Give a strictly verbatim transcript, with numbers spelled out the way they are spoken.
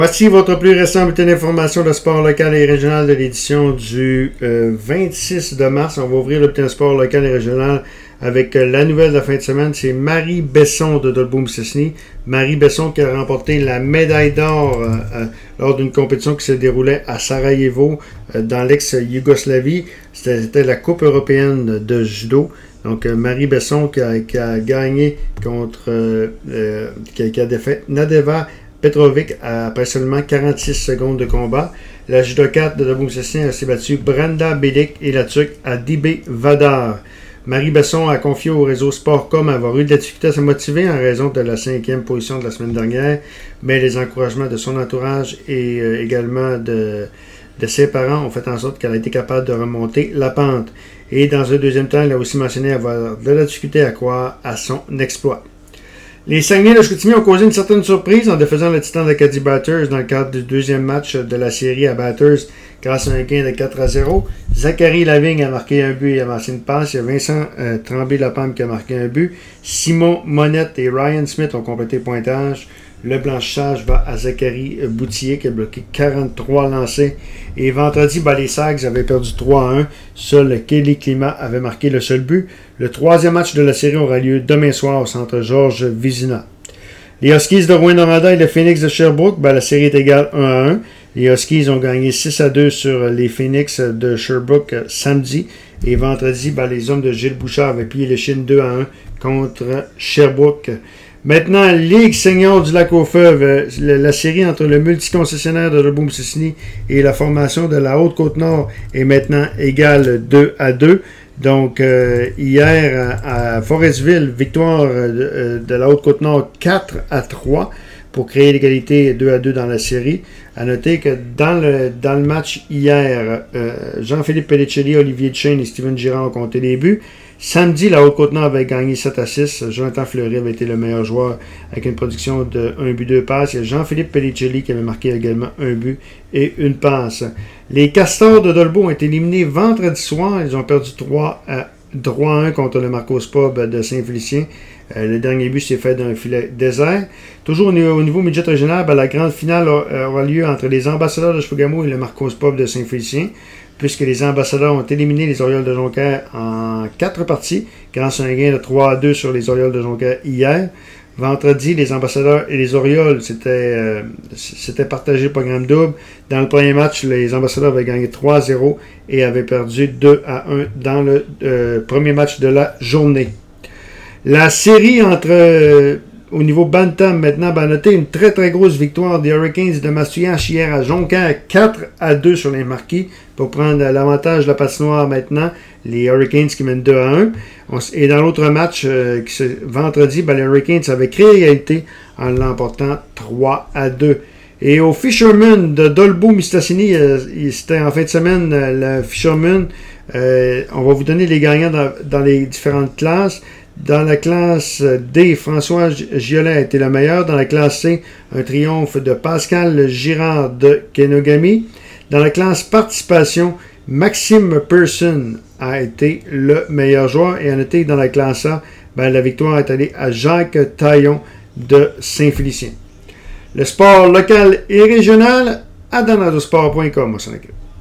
Voici votre plus récent bulletin d'information de sport local et régional de l'édition du euh, vingt-six de mars. On va ouvrir le bulletin de sport local et régional avec euh, la nouvelle de la fin de semaine. C'est Marie Besson de Dolbeau-Mistassini. Marie Besson qui a remporté la médaille d'or euh, euh, lors d'une compétition qui se déroulait à Sarajevo, euh, dans l'ex-Yougoslavie. C'était, c'était la Coupe européenne de judo. Donc, euh, Marie Besson qui a, qui a gagné contre, euh, euh, qui, a, qui a défait Nadeva Petrovic après seulement quarante-six secondes de combat. La judokate de Dolbeau-Mistassini s'est battue Brenda Bedic et la Turque Adibe Vadar. Marie Besson a confié au réseau Sportcom avoir eu de la difficulté à se motiver en raison de la cinquième position de la semaine dernière, mais les encouragements de son entourage et euh, également de, de ses parents ont fait en sorte qu'elle a été capable de remonter la pente. Et dans un deuxième temps, elle a aussi mentionné avoir de la difficulté à croire à son exploit. Les Saguenay de Chicoutimi ont causé une certaine surprise en défaisant le Titan d'Acadie Batters dans le cadre du deuxième match de la série à Batters grâce à un gain de quatre à zéro. Zachary Lavigne a marqué un but et a marqué une passe. Il y a Vincent euh, Tremblay-Lapalme qui a marqué un but. Simon Monette et Ryan Smith ont complété le pointage. Le blanchissage va à Zachary Boutier qui a bloqué quarante-trois lancés. Et vendredi, ben, les Sags avaient perdu trois à un. Seul Kelly Climat avait marqué le seul but. Le troisième match de la série aura lieu demain soir au centre Georges Vizina. Les Huskies de Rouyn-Noranda et le Phoenix de Sherbrooke, ben, la série est égale un à un. Les Huskies ont gagné six à deux sur les Phoenix de Sherbrooke samedi. Et vendredi, ben, les hommes de Gilles Bouchard avaient plié les Chines deux à un contre Sherbrooke. Maintenant, Ligue senior du Lac-aux-Fèves, la, la série entre le multiconcessionnaire de Dolbeau-Mistassini et la formation de la Haute-Côte-Nord est maintenant égale deux à deux. Donc, euh, hier à, à Forestville, victoire de, de la Haute-Côte-Nord quatre à trois pour créer l'égalité deux à deux dans la série. À noter que dans le, dans le match hier, euh, Jean-Philippe Pellicelli, Olivier Duchesne et Steven Girard ont compté les buts. Samedi, la Haute-Côte-Nord avait gagné sept à six. Jonathan Fleury avait été le meilleur joueur avec une production de un but, deux passes. Il y a Jean-Philippe Pellicelli qui avait marqué également un but et une passe. Les Castors de Dolbeau ont été éliminés vendredi soir. Ils ont perdu trois à un contre le Marcos Pub de Saint-Félicien. Euh, le dernier but s'est fait d'un filet désert. Toujours au niveau, au niveau midget régional, ben, la grande finale aura lieu entre les Ambassadeurs de Chibougamau et le Marcos Pub de Saint-Félicien, puisque les Ambassadeurs ont éliminé les Orioles de Jonquière en quatre parties, grâce à un gain de trois à deux sur les Orioles de Jonquière hier. Vendredi, les Ambassadeurs et les Orioles s'étaient euh, s'étaient partagé le programme double. Dans le premier match, les Ambassadeurs avaient gagné trois à zéro et avaient perdu deux à un dans le euh, premier match de la journée. La série entre... Euh, Au niveau Bantam, maintenant, ben, notez une très très grosse victoire des Hurricanes de Massuyache hier à Jonquière, quatre à deux sur les marquis pour prendre l'avantage de la patinoire maintenant. Les Hurricanes qui mènent deux à un. Et dans l'autre match, euh, qui se, vendredi, ben, les Hurricanes avaient créé l'égalité en l'emportant trois à deux. Et au Fisherman de Dolbeau-Mistassini, euh, c'était en fin de semaine, euh, le Fisherman, euh, on va vous donner les gagnants dans, dans les différentes classes. Dans la classe D, François Giolet a été le meilleur. Dans la classe C, un triomphe de Pascal Girard de Kenogami. Dans la classe participation, Maxime Persson a été le meilleur joueur. Et à noter que dans la classe A, ben, la victoire est allée à Jacques Taillon de Saint-Félicien. Le sport local et régional à donadosport point com.